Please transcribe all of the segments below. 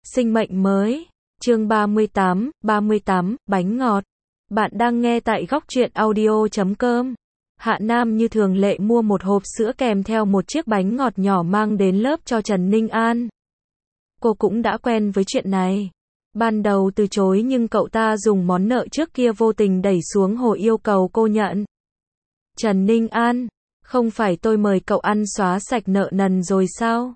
Sinh mệnh mới. Chương 38, bánh ngọt. Bạn đang nghe tại góc truyện audio.com. Hạ Nam như thường lệ mua một hộp sữa kèm theo một chiếc bánh ngọt nhỏ mang đến lớp cho Trần Ninh An. Cô cũng đã quen với chuyện này. Ban đầu từ chối nhưng cậu ta dùng món nợ trước kia vô tình đẩy xuống hồ yêu cầu cô nhận. Trần Ninh An, không phải tôi mời cậu ăn xóa sạch nợ nần rồi sao?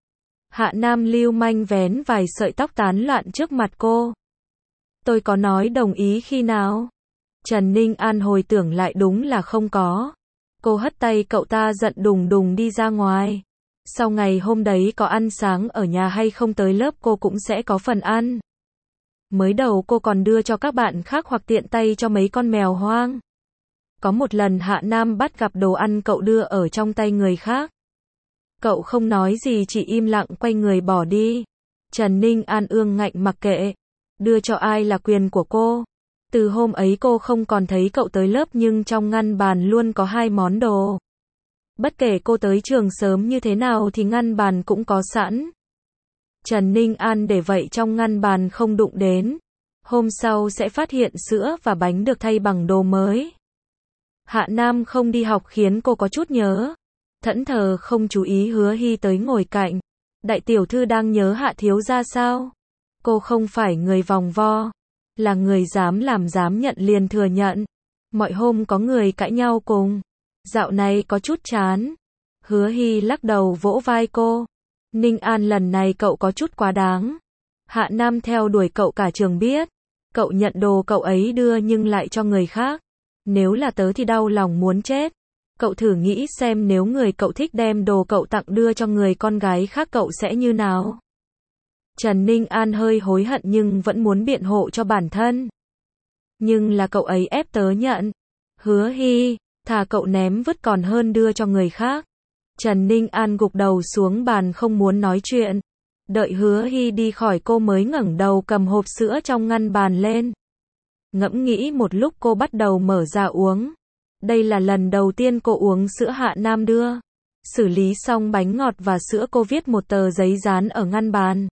Hạ Nam lưu manh vén vài sợi tóc tán loạn trước mặt cô. Tôi có nói đồng ý khi nào? Trần Ninh An hồi tưởng lại đúng là không có. Cô hất tay cậu ta giận đùng đùng đi ra ngoài. Sau ngày hôm đấy có ăn sáng ở nhà hay không tới lớp cô cũng sẽ có phần ăn. Mới đầu cô còn đưa cho các bạn khác hoặc tiện tay cho mấy con mèo hoang. Có một lần Hạ Nam bắt gặp đồ ăn cậu đưa ở trong tay người khác. Cậu không nói gì chỉ im lặng quay người bỏ đi. Trần Ninh An ương ngạnh mặc kệ. Đưa cho ai là quyền của cô. Từ hôm ấy cô không còn thấy cậu tới lớp nhưng trong ngăn bàn luôn có hai món đồ. Bất kể cô tới trường sớm như thế nào thì ngăn bàn cũng có sẵn. Trần Ninh An để vậy trong ngăn bàn không đụng đến. Hôm sau sẽ phát hiện sữa và bánh được thay bằng đồ mới. Hạ Nam không đi học khiến cô có chút nhớ. Thẫn thờ không chú ý Hứa Hy tới ngồi cạnh. Đại tiểu thư đang nhớ Hạ thiếu gia sao? Cô không phải người vòng vo. Là người dám làm dám nhận liền thừa nhận. Mọi hôm có người cãi nhau cùng. Dạo này có chút chán. Hứa Hy lắc đầu vỗ vai cô. Ninh An lần này cậu có chút quá đáng. Hạ Nam theo đuổi cậu cả trường biết. Cậu nhận đồ cậu ấy đưa nhưng lại cho người khác. Nếu là tớ thì đau lòng muốn chết. Cậu thử nghĩ xem nếu người cậu thích đem đồ cậu tặng đưa cho người con gái khác cậu sẽ như nào? Trần Ninh An hơi hối hận nhưng vẫn muốn biện hộ cho bản thân. Nhưng là cậu ấy ép tớ nhận. Hứa Hy, thà cậu ném vứt còn hơn đưa cho người khác. Trần Ninh An gục đầu xuống bàn không muốn nói chuyện. Đợi Hứa Hy đi khỏi cô mới ngẩng đầu cầm hộp sữa trong ngăn bàn lên. Ngẫm nghĩ một lúc cô bắt đầu mở ra uống. Đây là lần đầu tiên cô uống sữa Hạ Nam đưa. Xử lý xong bánh ngọt và sữa cô viết một tờ giấy dán ở ngăn bàn.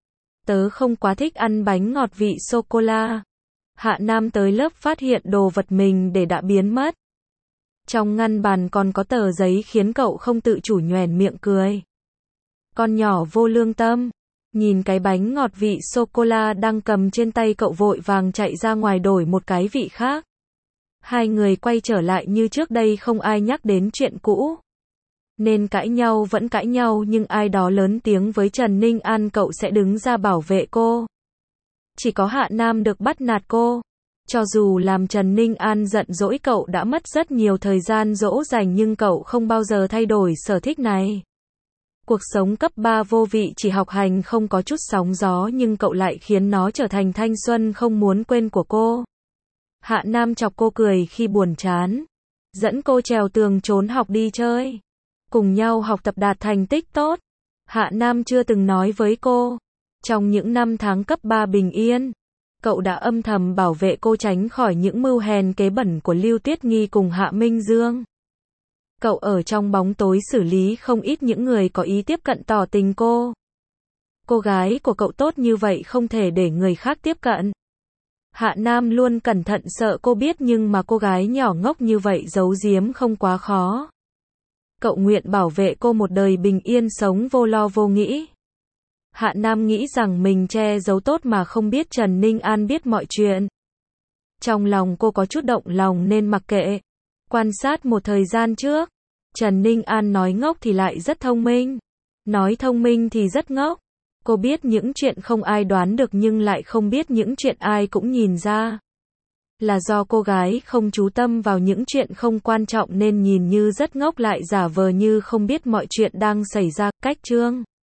Tớ không quá thích ăn bánh ngọt vị sô-cô-la. Hạ Nam tới lớp phát hiện đồ vật mình để đã biến mất. Trong ngăn bàn còn có tờ giấy khiến cậu không tự chủ nhoẻn miệng cười. Con nhỏ vô lương tâm. Nhìn cái bánh ngọt vị sô-cô-la đang cầm trên tay cậu vội vàng chạy ra ngoài đổi một cái vị khác. Hai người quay trở lại như trước đây không ai nhắc đến chuyện cũ. Nên cãi nhau vẫn cãi nhau nhưng ai đó lớn tiếng với Trần Ninh An cậu sẽ đứng ra bảo vệ cô. Chỉ có Hạ Nam được bắt nạt cô. Cho dù làm Trần Ninh An giận dỗi cậu đã mất rất nhiều thời gian dỗ dành nhưng cậu không bao giờ thay đổi sở thích này. Cuộc sống cấp 3 vô vị chỉ học hành không có chút sóng gió nhưng cậu lại khiến nó trở thành thanh xuân không muốn quên của cô. Hạ Nam chọc cô cười khi buồn chán. Dẫn cô trèo tường trốn học đi chơi. Cùng nhau học tập đạt thành tích tốt. Hạ Nam chưa từng nói với cô. Trong những năm tháng cấp 3 bình yên, cậu đã âm thầm bảo vệ cô tránh khỏi những mưu hèn kế bẩn của Lưu Tuyết Nghi cùng Hạ Minh Dương. Cậu ở trong bóng tối xử lý không ít những người có ý tiếp cận tỏ tình cô. Cô gái của cậu tốt như vậy không thể để người khác tiếp cận. Hạ Nam luôn cẩn thận sợ cô biết nhưng mà cô gái nhỏ ngốc như vậy giấu giếm không quá khó. Cậu nguyện bảo vệ cô một đời bình yên sống vô lo vô nghĩ. Hạ Nam nghĩ rằng mình che giấu tốt mà không biết Trần Ninh An biết mọi chuyện. Trong lòng cô có chút động lòng nên mặc kệ. Quan sát một thời gian trước, Trần Ninh An nói ngốc thì lại rất thông minh. Nói thông minh thì rất ngốc. Cô biết những chuyện không ai đoán được nhưng lại không biết những chuyện ai cũng nhìn ra. Là do cô gái không chú tâm vào những chuyện không quan trọng nên nhìn như rất ngốc lại giả vờ như không biết mọi chuyện đang xảy ra. Cách chương